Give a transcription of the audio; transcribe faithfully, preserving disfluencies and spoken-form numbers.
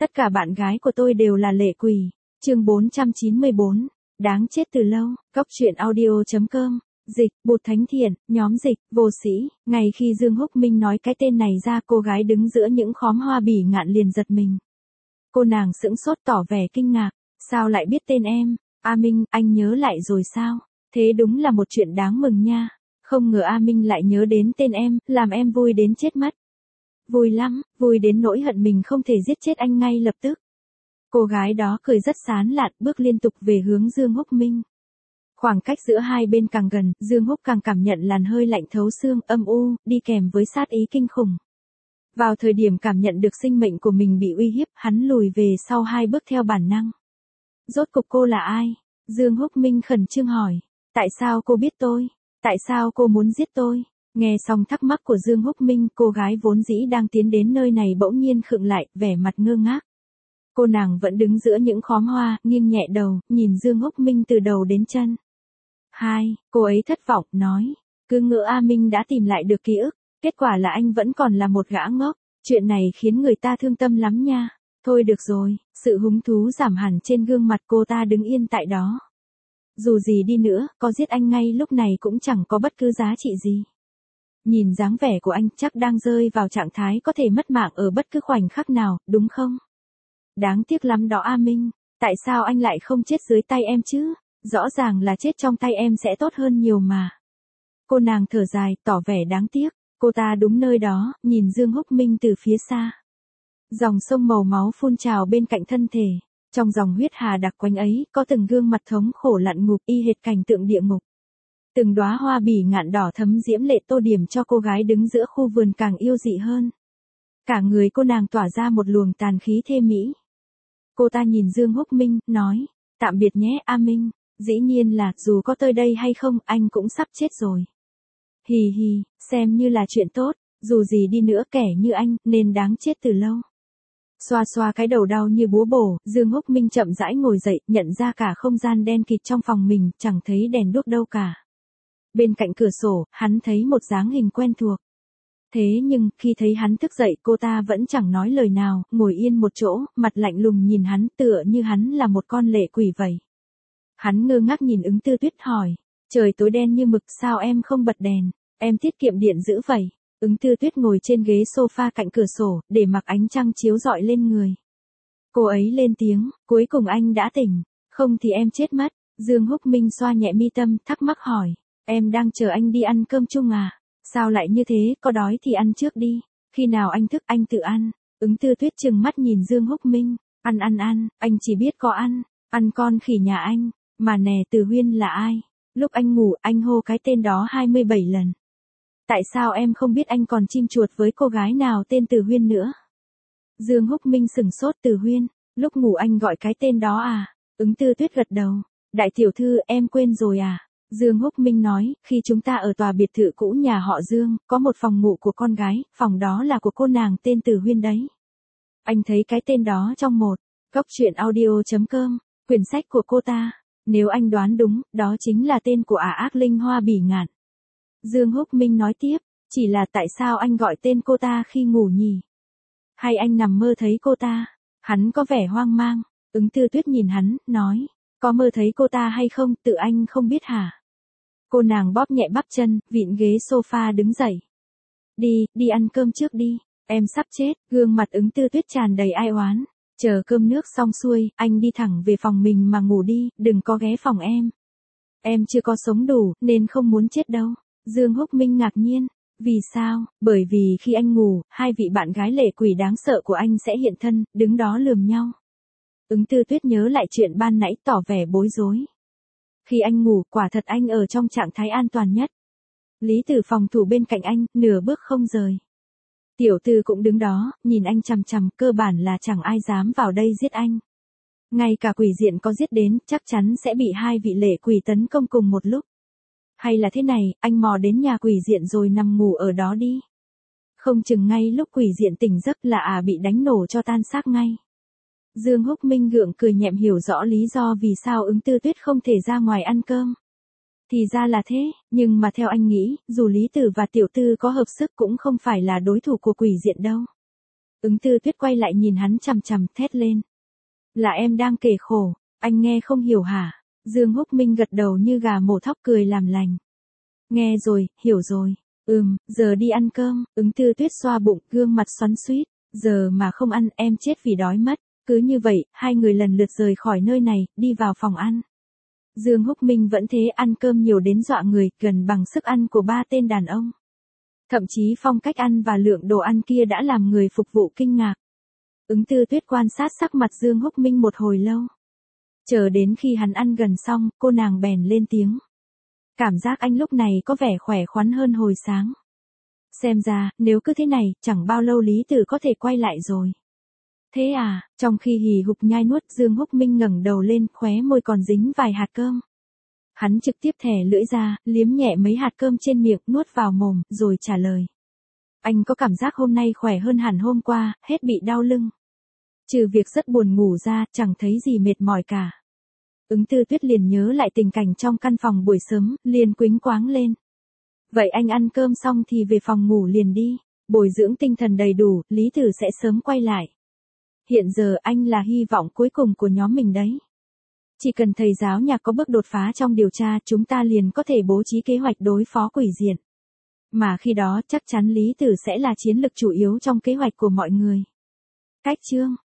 Tất cả bạn gái của tôi đều là lệ quỷ. Chương bốn trăm chín mươi bốn. Đáng chết từ lâu. Cóc truyện audio chấm com. Dịch, Bụt Thánh Thiện, nhóm dịch, vô sĩ. Ngày khi Dương Húc Minh nói cái tên này ra, cô gái đứng giữa những khóm hoa bỉ ngạn liền giật mình. Cô nàng sững sốt tỏ vẻ kinh ngạc. Sao lại biết tên em? A Minh, anh nhớ lại rồi sao? Thế đúng là một chuyện đáng mừng nha. Không ngờ A Minh lại nhớ đến tên em, làm em vui đến chết mất. Vui lắm, vui đến nỗi hận mình không thể giết chết anh ngay lập tức. Cô gái đó cười rất sán lạn, bước liên tục về hướng Dương Húc Minh. Khoảng cách giữa hai bên càng gần, Dương Húc càng cảm nhận làn hơi lạnh thấu xương, âm u, đi kèm với sát ý kinh khủng. Vào thời điểm cảm nhận được sinh mệnh của mình bị uy hiếp, hắn lùi về sau hai bước theo bản năng. Rốt cục cô là ai? Dương Húc Minh khẩn trương hỏi. Tại sao cô biết tôi? Tại sao cô muốn giết tôi? Nghe xong thắc mắc của Dương Húc Minh, cô gái vốn dĩ đang tiến đến nơi này bỗng nhiên khựng lại, vẻ mặt ngơ ngác. Cô nàng vẫn đứng giữa những khóm hoa, nghiêng nhẹ đầu, nhìn Dương Húc Minh từ đầu đến chân. Hai, cô ấy thất vọng, nói. Cứ ngỡ A Minh đã tìm lại được ký ức, kết quả là anh vẫn còn là một gã ngốc. Chuyện này khiến người ta thương tâm lắm nha. Thôi được rồi, sự hứng thú giảm hẳn trên gương mặt cô ta, đứng yên tại đó. Dù gì đi nữa, có giết anh ngay lúc này cũng chẳng có bất cứ giá trị gì. Nhìn dáng vẻ của anh chắc đang rơi vào trạng thái có thể mất mạng ở bất cứ khoảnh khắc nào, đúng không? Đáng tiếc lắm đó A Minh, tại sao anh lại không chết dưới tay em chứ? Rõ ràng là chết trong tay em sẽ tốt hơn nhiều mà. Cô nàng thở dài, tỏ vẻ đáng tiếc. Cô ta đúng nơi đó, nhìn Dương Húc Minh từ phía xa. Dòng sông màu máu phun trào bên cạnh thân thể. Trong dòng huyết hà đặc quanh ấy, có từng gương mặt thống khổ lặn ngục, y hệt cảnh tượng địa ngục. Từng đóa hoa bỉ ngạn đỏ thấm diễm lệ tô điểm cho cô gái đứng giữa khu vườn càng yêu dị hơn. Cả người cô nàng tỏa ra một luồng tàn khí thê mỹ. Cô ta nhìn Dương Húc Minh, nói, tạm biệt nhé A Minh, dĩ nhiên là, dù có tới đây hay không, anh cũng sắp chết rồi. Hì hì, xem như là chuyện tốt, dù gì đi nữa kẻ như anh, nên đáng chết từ lâu. Xoa xoa cái đầu đau như búa bổ, Dương Húc Minh chậm rãi ngồi dậy, nhận ra cả không gian đen kịt trong phòng mình, chẳng thấy đèn đuốc đâu cả. Bên cạnh cửa sổ, hắn thấy một dáng hình quen thuộc. Thế nhưng, khi thấy hắn thức dậy, cô ta vẫn chẳng nói lời nào, ngồi yên một chỗ, mặt lạnh lùng nhìn hắn, tựa như hắn là một con lệ quỷ vậy. Hắn ngơ ngác nhìn Ứng Tư Tuyết hỏi, trời tối đen như mực, sao em không bật đèn, em tiết kiệm điện dữ vậy. Ứng Tư Tuyết ngồi trên ghế sofa cạnh cửa sổ, để mặc ánh trăng chiếu rọi lên người. Cô ấy lên tiếng, cuối cùng anh đã tỉnh, không thì em chết mất. Dương Húc Minh xoa nhẹ mi tâm, thắc mắc hỏi, em đang chờ anh đi ăn cơm chung à? Sao lại như thế, có đói thì ăn trước đi, khi nào anh thức anh tự ăn. Ứng Tư Tuyết trừng mắt nhìn Dương Húc Minh, ăn ăn ăn, anh chỉ biết có ăn, ăn con khỉ nhà anh, mà nè Từ Huyên là ai? Lúc anh ngủ, anh hô cái tên đó hai mươi bảy lần. Tại sao em không biết anh còn chim chuột với cô gái nào tên Từ Huyên nữa? Dương Húc Minh sửng sốt, Từ Huyên, lúc ngủ anh gọi cái tên đó à? Ứng Tư Tuyết gật đầu, đại tiểu thư em quên rồi à? Dương Húc Minh nói, khi chúng ta ở tòa biệt thự cũ nhà họ Dương, có một phòng ngủ của con gái, phòng đó là của cô nàng tên Từ Huyên đấy. Anh thấy cái tên đó trong một, cóc truyện audio chấm com, quyển sách của cô ta. Nếu anh đoán đúng, đó chính là tên của ả ác linh hoa bỉ ngạn. Dương Húc Minh nói tiếp, chỉ là tại sao anh gọi tên cô ta khi ngủ nhỉ? Hay anh nằm mơ thấy cô ta? Hắn có vẻ hoang mang. Ứng Tư Tuyết nhìn hắn, nói, có mơ thấy cô ta hay không, tự anh không biết hả? Cô nàng bóp nhẹ bắp chân, vịn ghế sofa đứng dậy. Đi, đi ăn cơm trước đi, em sắp chết. Gương mặt Ứng Tư Tuyết tràn đầy ai oán. Chờ cơm nước xong xuôi, anh đi thẳng về phòng mình mà ngủ đi, đừng có ghé phòng em. Em chưa có sống đủ, nên không muốn chết đâu. Dương Húc Minh ngạc nhiên. Vì sao? Bởi vì khi anh ngủ, hai vị bạn gái lệ quỷ đáng sợ của anh sẽ hiện thân, đứng đó lườm nhau. Ứng Tư Tuyết nhớ lại chuyện ban nãy, tỏ vẻ bối rối. Khi anh ngủ, quả thật anh ở trong trạng thái an toàn nhất. Lý Tử phòng thủ bên cạnh anh, nửa bước không rời. Tiểu Tư cũng đứng đó, nhìn anh chằm chằm, cơ bản là chẳng ai dám vào đây giết anh. Ngay cả quỷ diện có giết đến, chắc chắn sẽ bị hai vị lệ quỷ tấn công cùng một lúc. Hay là thế này, anh mò đến nhà quỷ diện rồi nằm ngủ ở đó đi. Không chừng ngay lúc quỷ diện tỉnh giấc là à bị đánh nổ cho tan xác ngay. Dương Húc Minh gượng cười nhẹm, hiểu rõ lý do vì sao Ứng Tư Tuyết không thể ra ngoài ăn cơm. Thì ra là thế, nhưng mà theo anh nghĩ, dù Lý Tử và Tiểu Tư có hợp sức cũng không phải là đối thủ của quỷ diện đâu. Ứng Tư Tuyết quay lại nhìn hắn chằm chằm thét lên. Là em đang kể khổ, anh nghe không hiểu hả? Dương Húc Minh gật đầu như gà mổ thóc cười làm lành. Nghe rồi, hiểu rồi. Ừm, giờ đi ăn cơm. Ứng Tư Tuyết xoa bụng, gương mặt xoắn xuýt. Giờ mà không ăn em chết vì đói mất. Cứ như vậy, hai người lần lượt rời khỏi nơi này, đi vào phòng ăn. Dương Húc Minh vẫn thế, ăn cơm nhiều đến dọa người, gần bằng sức ăn của ba tên đàn ông. Thậm chí phong cách ăn và lượng đồ ăn kia đã làm người phục vụ kinh ngạc. Ứng Tư Tuyết quan sát sắc mặt Dương Húc Minh một hồi lâu. Chờ đến khi hắn ăn gần xong, cô nàng bèn lên tiếng. Cảm giác anh lúc này có vẻ khỏe khoắn hơn hồi sáng. Xem ra, nếu cứ thế này, chẳng bao lâu Lý Tử có thể quay lại rồi. Thế à, trong khi hì hục nhai nuốt, Dương Húc Minh ngẩng đầu lên, khóe môi còn dính vài hạt cơm. Hắn trực tiếp thè lưỡi ra, liếm nhẹ mấy hạt cơm trên miệng, nuốt vào mồm, rồi trả lời. Anh có cảm giác hôm nay khỏe hơn hẳn hôm qua, hết bị đau lưng. Trừ việc rất buồn ngủ ra, chẳng thấy gì mệt mỏi cả. Ứng Tư Tuyết liền nhớ lại tình cảnh trong căn phòng buổi sớm, liền quĩnh quáng lên. Vậy anh ăn cơm xong thì về phòng ngủ liền đi, bồi dưỡng tinh thần đầy đủ, Lý Tử sẽ sớm quay lại. Hiện giờ anh là hy vọng cuối cùng của nhóm mình đấy. Chỉ cần thầy giáo nhạc có bước đột phá trong điều tra, chúng ta liền có thể bố trí kế hoạch đối phó quỷ diện. Mà khi đó chắc chắn Lý Tử sẽ là chiến lực chủ yếu trong kế hoạch của mọi người. Cách chương